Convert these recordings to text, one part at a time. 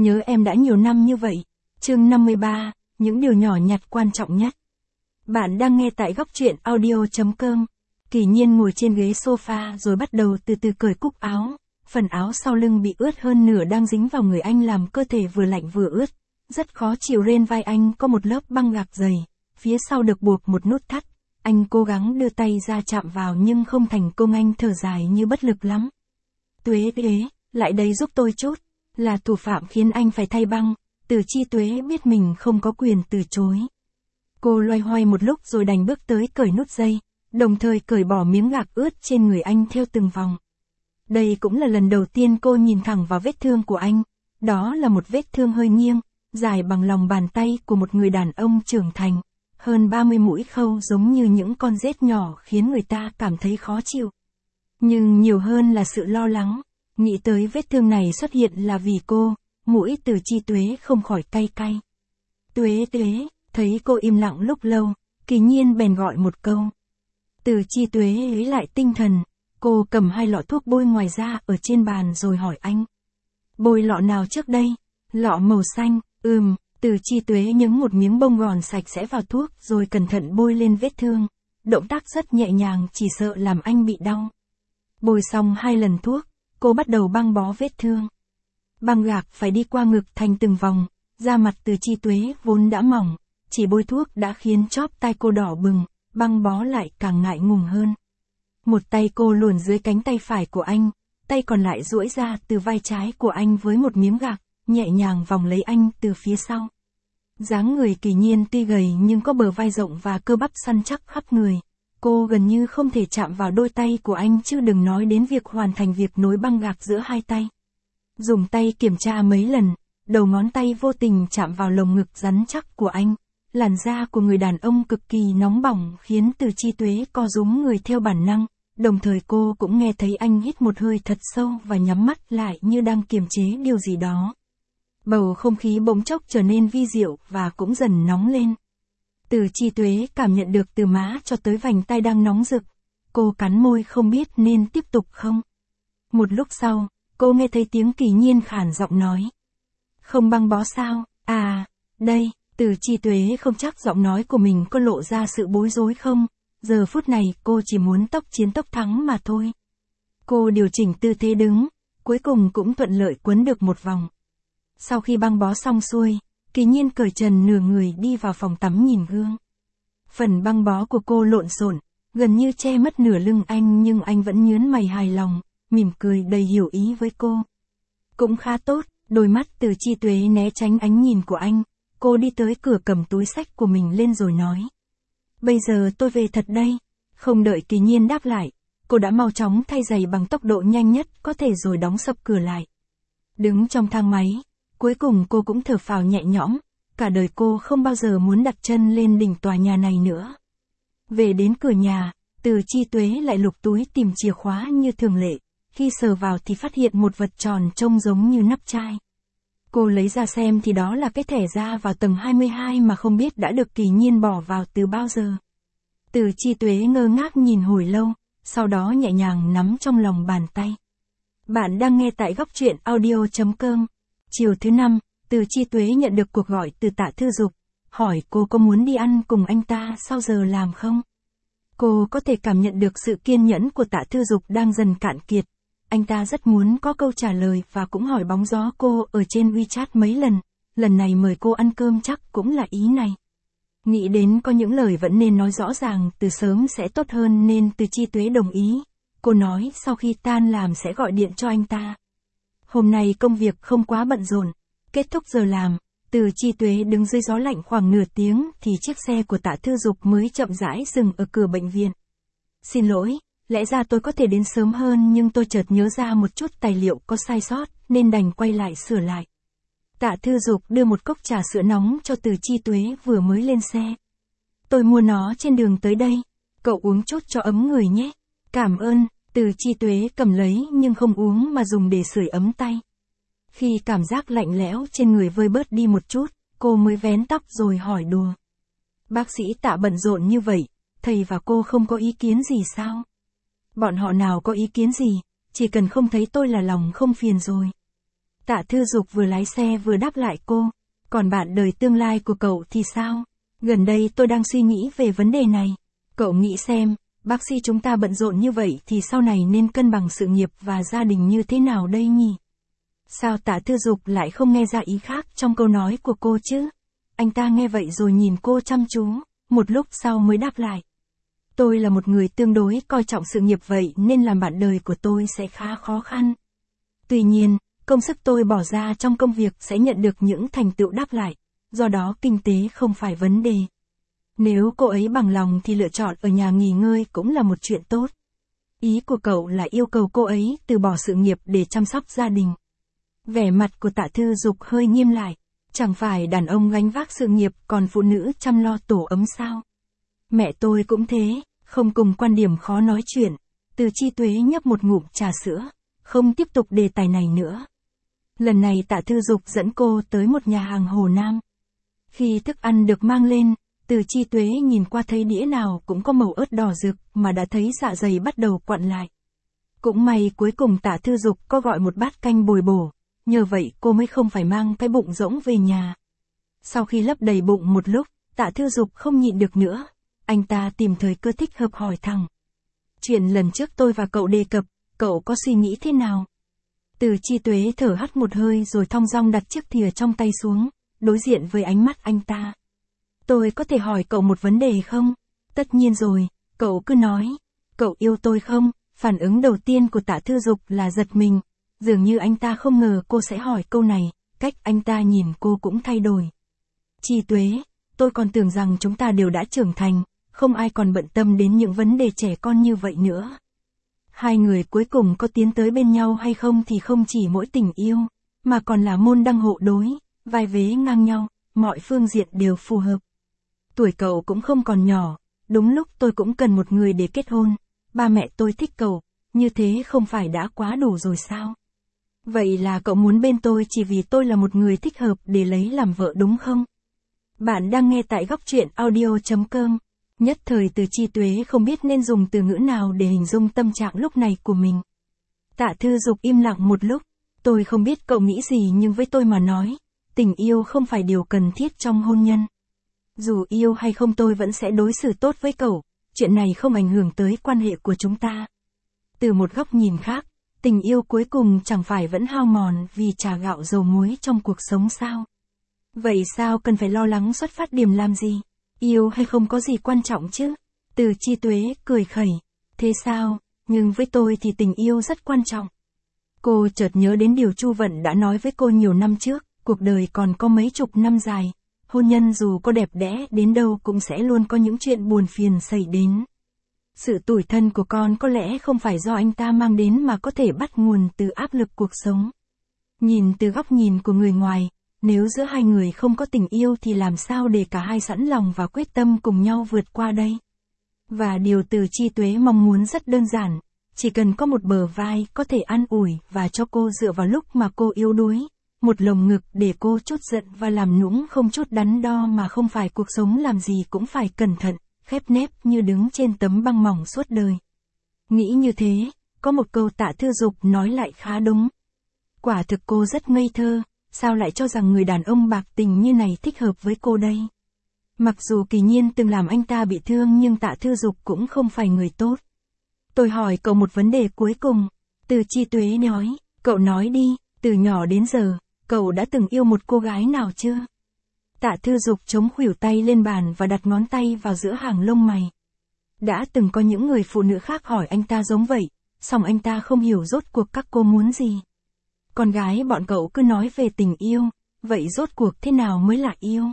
Nhớ em đã nhiều năm như vậy. Chương 53, những điều nhỏ nhặt quan trọng nhất. Bạn đang nghe tại góc truyện audio.com. Kỳ Nhiên ngồi trên ghế sofa rồi bắt đầu từ từ cởi cúc áo. Phần áo sau lưng bị ướt hơn nửa đang dính vào người anh làm cơ thể vừa lạnh vừa ướt. Rất khó chịu. Trên vai anh có một lớp băng gạc dày, phía sau được buộc một nút thắt. Anh cố gắng đưa tay ra chạm vào nhưng không thành công. Anh thở dài như bất lực lắm. Tuế, lại đây giúp tôi chút. Là thủ phạm khiến anh phải thay băng. Từ Chi Tuế biết mình không có quyền từ chối. Cô loay hoay một lúc rồi đành bước tới cởi nút dây, đồng thời cởi bỏ miếng gạc ướt trên người anh theo từng vòng. Đây cũng là lần đầu tiên cô nhìn thẳng vào vết thương của anh. Đó là một vết thương hơi nghiêng, dài bằng lòng bàn tay của một người đàn ông trưởng thành. Hơn 30 mũi khâu giống như những con rết nhỏ khiến người ta cảm thấy khó chịu. Nhưng nhiều hơn là sự lo lắng. Nghĩ tới vết thương này xuất hiện là vì cô, mũi Từ Chi Tuế không khỏi cay cay. Tuế, thấy cô im lặng lúc lâu, Kỳ Nhiên bèn gọi một câu. Từ Chi Tuế lấy lại tinh thần, cô cầm 2 lọ thuốc bôi ngoài ra ở trên bàn rồi hỏi anh. Bôi lọ nào trước đây? Lọ màu xanh, Từ Chi Tuế nhúng một miếng bông gòn sạch sẽ vào thuốc rồi cẩn thận bôi lên vết thương. Động tác rất nhẹ nhàng, chỉ sợ làm anh bị đau. Bôi xong 2 lần thuốc, cô bắt đầu băng bó vết thương. Băng gạc phải đi qua ngực thành từng vòng, da mặt Từ Chi Tuế vốn đã mỏng, chỉ bôi thuốc đã khiến chóp tai cô đỏ bừng, băng bó lại càng ngại ngùng hơn. Một tay cô luồn dưới cánh tay phải của anh, tay còn lại duỗi ra từ vai trái của anh với một miếng gạc, nhẹ nhàng vòng lấy anh từ phía sau. Dáng người Kỳ Nhiên tuy gầy nhưng có bờ vai rộng và cơ bắp săn chắc khắp người. Cô gần như không thể chạm vào đôi tay của anh chứ đừng nói đến việc hoàn thành việc nối băng gạc giữa 2 tay. Dùng tay kiểm tra mấy lần, đầu ngón tay vô tình chạm vào lồng ngực rắn chắc của anh. Làn da của người đàn ông cực kỳ nóng bỏng khiến Từ Chi Tuế co rúm người theo bản năng, đồng thời cô cũng nghe thấy anh hít một hơi thật sâu và nhắm mắt lại như đang kiềm chế điều gì đó. Bầu không khí bỗng chốc trở nên vi diệu và cũng dần nóng lên. Từ Chi Tuế cảm nhận được từ má cho tới vành tai đang nóng rực. Cô cắn môi không biết nên tiếp tục không. Một lúc sau, cô nghe thấy tiếng Kỳ Nhiên khản giọng nói. Không băng bó sao? Đây. Từ Chi Tuế không chắc giọng nói của mình có lộ ra sự bối rối không. Giờ phút này cô chỉ muốn tốc chiến tốc thắng mà thôi. Cô điều chỉnh tư thế đứng, cuối cùng cũng thuận lợi quấn được một vòng. Sau khi băng bó xong xuôi, Kỳ Nhiên cởi trần nửa người đi vào phòng tắm nhìn gương. Phần băng bó của cô lộn xộn, gần như che mất nửa lưng anh nhưng anh vẫn nhướng mày hài lòng, mỉm cười đầy hiểu ý với cô. Cũng khá tốt, đôi mắt Từ Chi Tuế né tránh ánh nhìn của anh. Cô đi tới cửa cầm túi xách của mình lên rồi nói. Bây giờ tôi về thật đây. Không đợi Kỳ Nhiên đáp lại, cô đã mau chóng thay giày bằng tốc độ nhanh nhất có thể rồi đóng sập cửa lại. Đứng trong thang máy, cuối cùng cô cũng thở phào nhẹ nhõm, cả đời cô không bao giờ muốn đặt chân lên đỉnh tòa nhà này nữa. Về đến cửa nhà, Từ Chi Tuế lại lục túi tìm chìa khóa như thường lệ, khi sờ vào thì phát hiện một vật tròn trông giống như nắp chai. Cô lấy ra xem thì đó là cái thẻ ra vào tầng 22 mà không biết đã được Kỳ Nhiên bỏ vào từ bao giờ. Từ Chi Tuế ngơ ngác nhìn hồi lâu, sau đó nhẹ nhàng nắm trong lòng bàn tay. Bạn đang nghe tại góc truyện audio.com. Chiều thứ 5, Từ Chi Tuế nhận được cuộc gọi từ Tạ Thư Dục, hỏi cô có muốn đi ăn cùng anh ta sau giờ làm không? Cô có thể cảm nhận được sự kiên nhẫn của Tạ Thư Dục đang dần cạn kiệt. Anh ta rất muốn có câu trả lời và cũng hỏi bóng gió cô ở trên WeChat mấy lần này mời cô ăn cơm chắc cũng là ý này. Nghĩ đến có những lời vẫn nên nói rõ ràng từ sớm sẽ tốt hơn nên Từ Chi Tuế đồng ý. Cô nói sau khi tan làm sẽ gọi điện cho anh ta. Hôm nay công việc không quá bận rộn, kết thúc giờ làm, Từ Chi Tuế đứng dưới gió lạnh khoảng nửa tiếng thì chiếc xe của Tạ Thư Dục mới chậm rãi dừng ở cửa bệnh viện. Xin lỗi. Lẽ ra tôi có thể đến sớm hơn nhưng tôi chợt nhớ ra một chút tài liệu có sai sót nên đành quay lại sửa lại. Tạ Thư Dục đưa một cốc trà sữa nóng cho Từ Chi Tuế vừa mới lên xe. Tôi mua nó trên đường tới đây. Cậu uống chút cho ấm người nhé. Cảm ơn. Từ Chi Tuế cầm lấy nhưng không uống mà dùng để sưởi ấm tay. Khi cảm giác lạnh lẽo trên người vơi bớt đi một chút, cô mới vén tóc rồi hỏi đùa. Bác sĩ Tạ bận rộn như vậy, thầy và cô không có ý kiến gì sao? Bọn họ nào có ý kiến gì, chỉ cần không thấy tôi là lòng không phiền rồi. Tạ Thư Dục vừa lái xe vừa đáp lại cô. Còn bạn đời tương lai của cậu thì sao? Gần đây tôi đang suy nghĩ về vấn đề này. Cậu nghĩ xem, bác sĩ chúng ta bận rộn như vậy thì sau này nên cân bằng sự nghiệp và gia đình như thế nào đây nhỉ? Sao Tạ Thư Dục lại không nghe ra ý khác trong câu nói của cô chứ? Anh ta nghe vậy rồi nhìn cô chăm chú, một lúc sau mới đáp lại. Tôi là một người tương đối coi trọng sự nghiệp vậy nên làm bạn đời của tôi sẽ khá khó khăn. Tuy nhiên, công sức tôi bỏ ra trong công việc sẽ nhận được những thành tựu đáp lại, do đó kinh tế không phải vấn đề. Nếu cô ấy bằng lòng thì lựa chọn ở nhà nghỉ ngơi cũng là một chuyện tốt. Ý của cậu là yêu cầu cô ấy từ bỏ sự nghiệp để chăm sóc gia đình. Vẻ mặt của Tạ Thư Dục hơi nghiêm lại. Chẳng phải đàn ông gánh vác sự nghiệp còn phụ nữ chăm lo tổ ấm sao? Mẹ tôi cũng thế, không cùng quan điểm khó nói chuyện. Từ Chi Tuế nhấp một ngụm trà sữa, không tiếp tục đề tài này nữa. Lần này Tạ Thư Dục dẫn cô tới một nhà hàng Hồ Nam. Khi thức ăn được mang lên, Từ Chi Tuế nhìn qua thấy đĩa nào cũng có màu ớt đỏ rực mà đã thấy dạ dày bắt đầu quặn lại. Cũng may cuối cùng Tạ Thư Dục có gọi một bát canh bồi bổ, nhờ vậy cô mới không phải mang cái bụng rỗng về nhà. Sau khi lấp đầy bụng một lúc, Tạ Thư Dục không nhịn được nữa. Anh ta tìm thời cơ thích hợp hỏi thẳng. Chuyện lần trước tôi và cậu đề cập, cậu có suy nghĩ thế nào? Từ Chi Tuế thở hắt một hơi rồi thong dong đặt chiếc thìa trong tay xuống, đối diện với ánh mắt anh ta. Tôi có thể hỏi cậu một vấn đề không? Tất nhiên rồi, cậu cứ nói. Cậu yêu tôi không? Phản ứng đầu tiên của Tạ Thư Dục là giật mình. Dường như anh ta không ngờ cô sẽ hỏi câu này, cách anh ta nhìn cô cũng thay đổi. Chi Tuế, tôi còn tưởng rằng chúng ta đều đã trưởng thành, không ai còn bận tâm đến những vấn đề trẻ con như vậy nữa. Hai người cuối cùng có tiến tới bên nhau hay không thì không chỉ mỗi tình yêu, mà còn là môn đăng hộ đối, vai vế ngang nhau, mọi phương diện đều phù hợp. Tuổi cậu cũng không còn nhỏ, đúng lúc tôi cũng cần một người để kết hôn, ba mẹ tôi thích cậu, như thế không phải đã quá đủ rồi sao? Vậy là cậu muốn bên tôi chỉ vì tôi là một người thích hợp để lấy làm vợ đúng không? Bạn đang nghe tại góc truyện audio.com. Nhất thời Từ Chi Tuế không biết nên dùng từ ngữ nào để hình dung tâm trạng lúc này của mình. Tạ Thư Dục im lặng một lúc. Tôi không biết cậu nghĩ gì nhưng với tôi mà nói, tình yêu không phải điều cần thiết trong hôn nhân. Dù yêu hay không tôi vẫn sẽ đối xử tốt với cậu, chuyện này không ảnh hưởng tới quan hệ của chúng ta. Từ một góc nhìn khác, tình yêu cuối cùng chẳng phải vẫn hao mòn vì trà gạo dầu muối trong cuộc sống sao? Vậy sao cần phải lo lắng xuất phát điểm làm gì? Yêu hay không có gì quan trọng chứ? Từ Chi Tuế cười khẩy. Thế sao? Nhưng với tôi thì tình yêu rất quan trọng. Cô chợt nhớ đến điều Chu Vận đã nói với cô nhiều năm trước, cuộc đời còn có mấy chục năm dài. Hôn nhân dù có đẹp đẽ đến đâu cũng sẽ luôn có những chuyện buồn phiền xảy đến. Sự tủi thân của con có lẽ không phải do anh ta mang đến mà có thể bắt nguồn từ áp lực cuộc sống. Nhìn từ góc nhìn của người ngoài, nếu giữa hai người không có tình yêu thì làm sao để cả hai sẵn lòng và quyết tâm cùng nhau vượt qua đây? Và điều Từ Chi Tuế mong muốn rất đơn giản, chỉ cần có một bờ vai có thể an ủi và cho cô dựa vào lúc mà cô yếu đuối, một lồng ngực để cô trút giận và làm nũng không chút đắn đo mà không phải cuộc sống làm gì cũng phải cẩn thận, khép nép như đứng trên tấm băng mỏng suốt đời. Nghĩ như thế, có một câu Tạ Thư Dục nói lại khá đúng. Quả thực cô rất ngây thơ, sao lại cho rằng người đàn ông bạc tình như này thích hợp với cô đây? Mặc dù Kỳ Nhiên từng làm anh ta bị thương nhưng Tạ Thư Dục cũng không phải người tốt. Tôi hỏi cậu một vấn đề cuối cùng. Từ Chi Tuế nói, cậu nói đi, từ nhỏ đến giờ, cậu đã từng yêu một cô gái nào chưa? Tạ Thư Dục chống khuỷu tay lên bàn và đặt ngón tay vào giữa hàng lông mày. Đã từng có những người phụ nữ khác hỏi anh ta giống vậy, song anh ta không hiểu rốt cuộc các cô muốn gì. Con gái bọn cậu cứ nói về tình yêu, vậy rốt cuộc thế nào mới là yêu?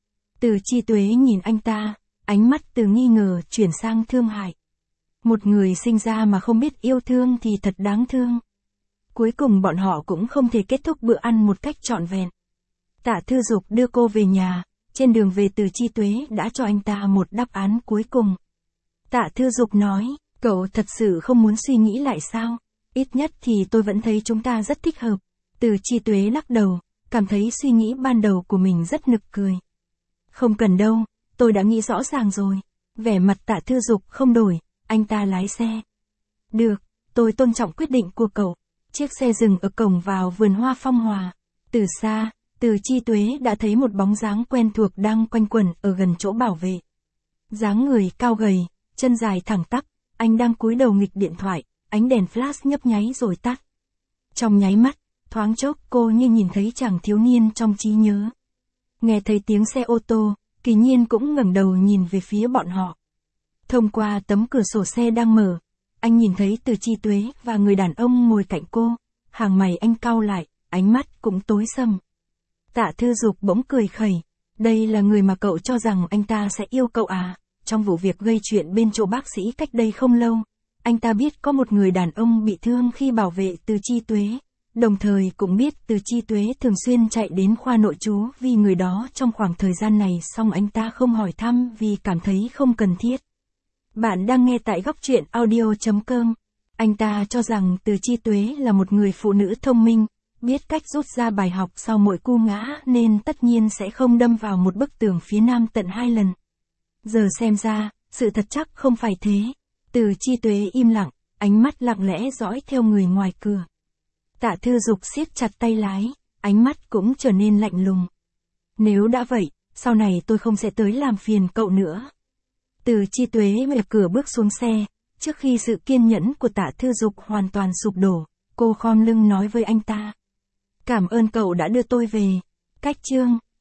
Từ Chi Tuế nhìn anh ta, ánh mắt từ nghi ngờ chuyển sang thương hại. Một người sinh ra mà không biết yêu thương thì thật đáng thương. Cuối cùng bọn họ cũng không thể kết thúc bữa ăn một cách trọn vẹn. Tạ Thư Dục đưa cô về nhà, trên đường về Từ Chi Tuế đã cho anh ta một đáp án cuối cùng. Tạ Thư Dục nói, cậu thật sự không muốn suy nghĩ lại sao? Ít nhất thì tôi vẫn thấy chúng ta rất thích hợp. Từ Chi Tuế lắc đầu, cảm thấy suy nghĩ ban đầu của mình rất nực cười. Không cần đâu, tôi đã nghĩ rõ ràng rồi. Vẻ mặt Tạ Thư Dục không đổi, anh ta lái xe. Được, tôi tôn trọng quyết định của cậu. Chiếc xe dừng ở cổng vào vườn hoa Phong Hòa. Từ xa, Từ Chi Tuế đã thấy một bóng dáng quen thuộc đang quanh quẩn ở gần chỗ bảo vệ. Dáng người cao gầy, chân dài thẳng tắp, anh đang cúi đầu nghịch điện thoại, ánh đèn flash nhấp nháy rồi tắt. Trong nháy mắt, thoáng chốc cô như nhìn thấy chàng thiếu niên trong trí nhớ. Nghe thấy tiếng xe ô tô, Kỳ Nhiên cũng ngẩng đầu nhìn về phía bọn họ. Thông qua tấm cửa sổ xe đang mở, anh nhìn thấy Từ Chi Tuế và người đàn ông ngồi cạnh cô, hàng mày anh cau lại, ánh mắt cũng tối sầm. Tạ Thư Dục bỗng cười khẩy, đây là người mà cậu cho rằng anh ta sẽ yêu cậu à? Trong vụ việc gây chuyện bên chỗ bác sĩ cách đây không lâu, anh ta biết có một người đàn ông bị thương khi bảo vệ Từ Chi Tuế, đồng thời cũng biết Từ Chi Tuế thường xuyên chạy đến khoa nội trú vì người đó trong khoảng thời gian này, song anh ta không hỏi thăm vì cảm thấy không cần thiết. Bạn đang nghe tại góc truyện audio.com. Anh ta cho rằng Từ Chi Tuế là một người phụ nữ thông minh, biết cách rút ra bài học sau mỗi cú ngã nên tất nhiên sẽ không đâm vào một bức tường phía nam tận 2 lần. Giờ xem ra, sự thật chắc không phải thế. Từ Chi Tuế im lặng, ánh mắt lặng lẽ dõi theo người ngoài cửa. Tạ Thư Dục siết chặt tay lái, ánh mắt cũng trở nên lạnh lùng. Nếu đã vậy, sau này tôi không sẽ tới làm phiền cậu nữa. Từ Chi Tuế mở cửa bước xuống xe, trước khi sự kiên nhẫn của Tạ Thư Dục hoàn toàn sụp đổ, cô khom lưng nói với anh ta. Cảm ơn cậu đã đưa tôi về. Cách chương